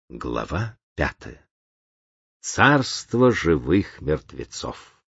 Глава 5. Царство живых мертвецов.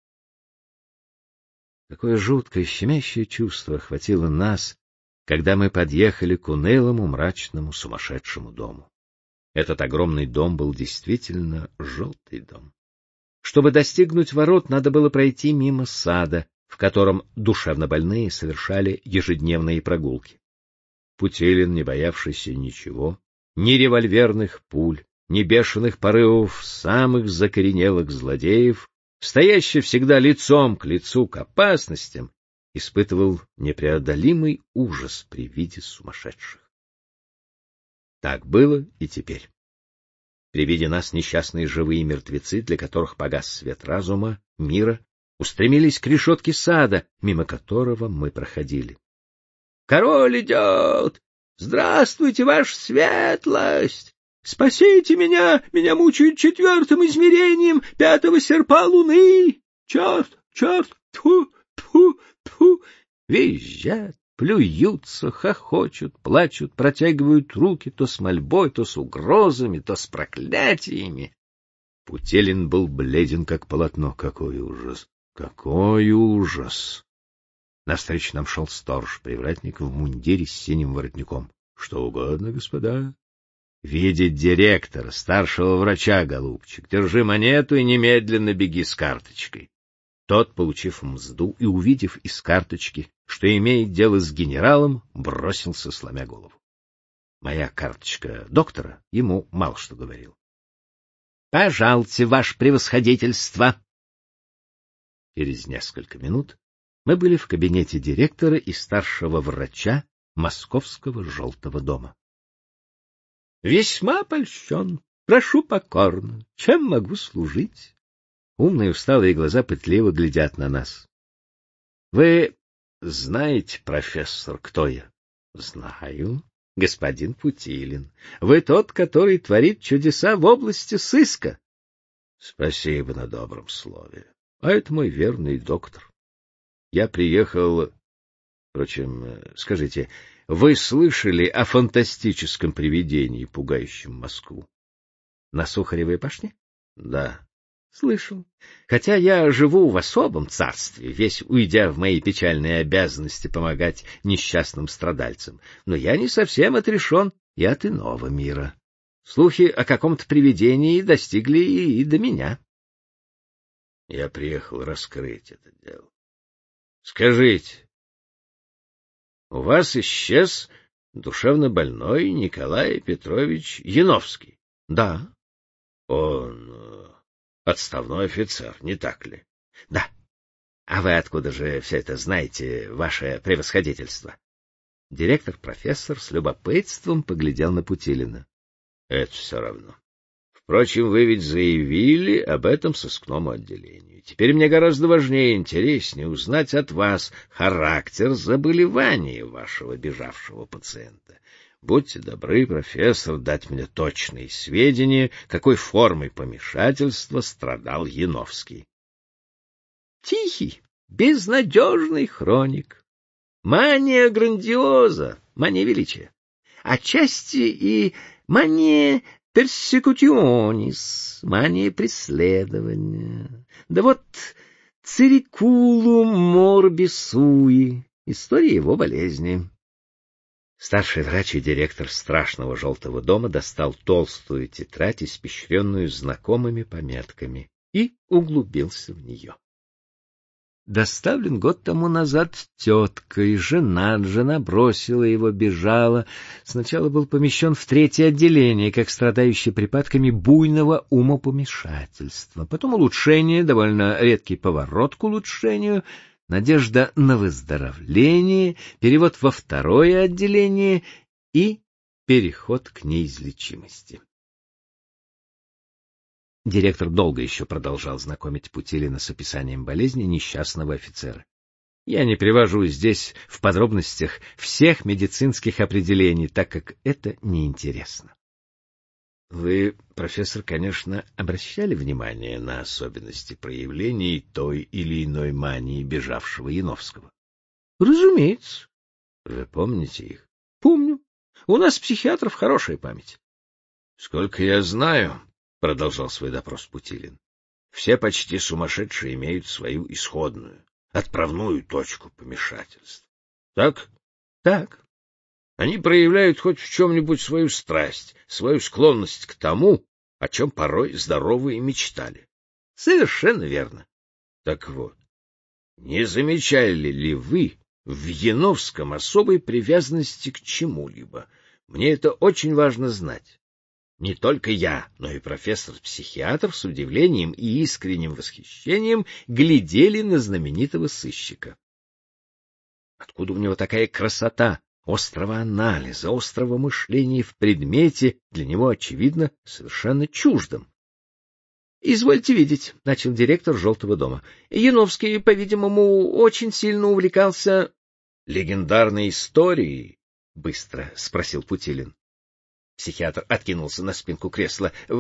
Какое жуткое, щемящее чувство охватило нас, когда мы подъехали к унылому, мрачному, сумасшедшему дому. Этот огромный дом был действительно желтый дом. Чтобы достигнуть ворот, надо было пройти мимо сада, в котором душевнобольные совершали ежедневные прогулки. Путилин, не боявшийся ничего, ни револьверных пуль, ни бешеных порывов самых закоренелых злодеев, стоящий всегда лицом к лицу к опасностям, испытывал непреодолимый ужас при виде сумасшедших. Так было и теперь. При виде нас несчастные живые мертвецы, для которых погас свет разума, мира, устремились к решетке сада, мимо которого мы проходили. — Король идет! Здравствуйте, ваша светлость! Спасите меня! Меня мучают четвертым измерением 5-го серпа луны! Черт! Тьфу! Визжат, плюются, хохочут, плачут, протягивают руки то с мольбой, то с угрозами, то с проклятиями. Путилин был бледен, как полотно. Какой ужас! Какой ужас! Навстречу нам шел сторож-привратник в мундире с синим воротником. — Что угодно, господа. — Видеть директора, старшего врача, голубчик. Держи монету и немедленно беги с карточкой. Тот, получив мзду и увидев из карточки, что имеет дело с генералом, бросился, сломя голову. Моя карточка доктора ему мало что говорил. — Пожалуйте, ваше превосходительство. Через несколько минут мы были в кабинете директора и старшего врача Московского желтого дома. — Весьма польщен. Прошу покорно. Чем могу служить? Умные усталые глаза пытливо глядят на нас. — Вы знаете, профессор, кто я? — Знаю. Господин Путилин. Вы тот, который творит чудеса в области сыска. — Спасибо на добром слове. А это мой верный доктор. Я приехал... Впрочем, скажите, вы слышали о фантастическом привидении, пугающем Москву? На Сухаревой башне? Да. Слышал. Хотя я живу в особом царстве, весь уйдя в мои печальные обязанности помогать несчастным страдальцам, но я не совсем отрешен и от иного мира. Слухи о каком-то привидении достигли и до меня. Я приехал раскрыть это дело. Скажите, у вас исчез душевнобольной Николай Петрович Яновский? — Да. — Он отставной офицер, не так ли? — Да. — А вы откуда же все это знаете, ваше превосходительство? Директор-профессор с любопытством поглядел на Путилина. — Это все равно. Впрочем, вы ведь заявили об этом сыскному отделению. Теперь мне гораздо важнее и интереснее узнать от вас характер заболевания вашего бежавшего пациента. Будьте добры, профессор, дать мне точные сведения, какой формой помешательства страдал Яновский. Тихий, безнадежный хроник. Мания грандиоза, мания величия. Отчасти и мания персекутионис, мания преследования. Да вот цирикулум морбис суи, история его болезни. Старший врач и директор страшного желтого дома достал толстую тетрадь, испещренную знакомыми пометками, и углубился в нее. Доставлен год тому назад теткой, жена бросила его, бежала. Сначала был помещен в 3-е отделение, как страдающий припадками буйного умопомешательства. Потом улучшение, довольно редкий поворот к улучшению, надежда на выздоровление, перевод во 2-е отделение и переход к неизлечимости. Директор долго еще продолжал знакомить Путилина с описанием болезни несчастного офицера. Я не привожу здесь в подробностях всех медицинских определений, так как это неинтересно. Вы, профессор, конечно, обращали внимание на особенности проявлений той или иной мании бежавшего Яновского? Разумеется. Вы помните их? Помню. У нас, психиатров, хорошая память. Сколько я знаю, — продолжал свой допрос Путилин, — все почти сумасшедшие имеют свою исходную, отправную точку помешательства. Так? Так. Они проявляют хоть в чем-нибудь свою страсть, свою склонность к тому, о чем порой здоровые мечтали. Совершенно верно. Так вот, не замечали ли вы в Яновском особой привязанности к чему-либо? Мне это очень важно знать. Не только я, но и профессор-психиатр с удивлением и искренним восхищением глядели на знаменитого сыщика. Откуда у него такая красота острого анализа, острого мышления в предмете, для него, очевидно, совершенно чуждом? — Извольте видеть, — начал директор «Желтого дома». Яновский, по-видимому, очень сильно увлекался... — Легендарной историей? — быстро спросил Путилин. Психиатр откинулся на спинку кресла. —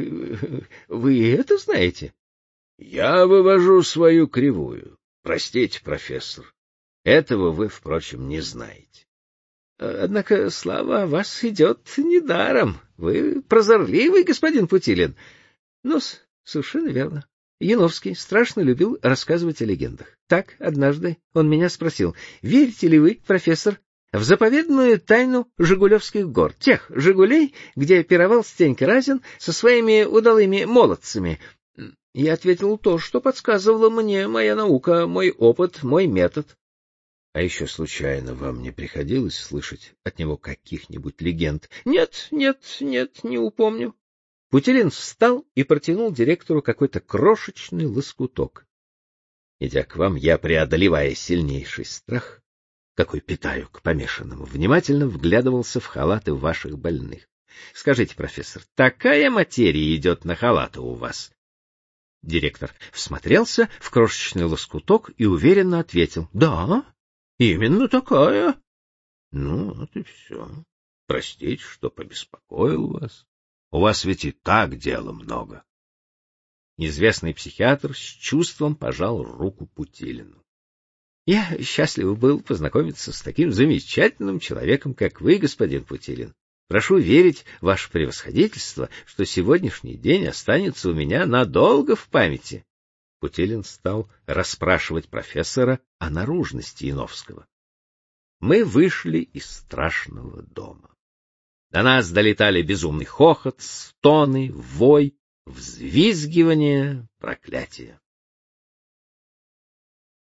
Вы это знаете? — Я вывожу свою кривую. Простите, профессор. Этого вы, впрочем, не знаете. — Однако слава о вас идет недаром. Вы прозорливый, господин Путилин. Ну-с, совершенно верно. Яновский страшно любил рассказывать о легендах. Так, однажды он меня спросил: верите ли вы, профессор, в заповедную тайну Жигулевских гор, тех Жигулей, где пировал Стенька Разин со своими удалыми молодцами? Я ответил то, что подсказывала мне моя наука, мой опыт, мой метод. — А еще случайно вам не приходилось слышать от него каких-нибудь легенд? — Нет, не упомню. Путилин встал и протянул директору какой-то крошечный лоскуток. Идя к вам, я, преодолевая сильнейший страх, какой питаю к помешанному, внимательно вглядывался в халаты ваших больных. Скажите, профессор, такая материя идет на халаты у вас? Директор всмотрелся в крошечный лоскуток и уверенно ответил: — Да, именно такая. — Ну, вот и все. Простите, что побеспокоил вас. У вас ведь и так дела много. Известный психиатр с чувством пожал руку Путилину. — Я счастлив был познакомиться с таким замечательным человеком, как вы, господин Путилин. Прошу верить, ваше превосходительство, что сегодняшний день останется у меня надолго в памяти. Путилин стал расспрашивать профессора о наружности Яновского. Мы вышли из страшного дома. До нас долетали безумный хохот, стоны, вой, взвизгивание, проклятие.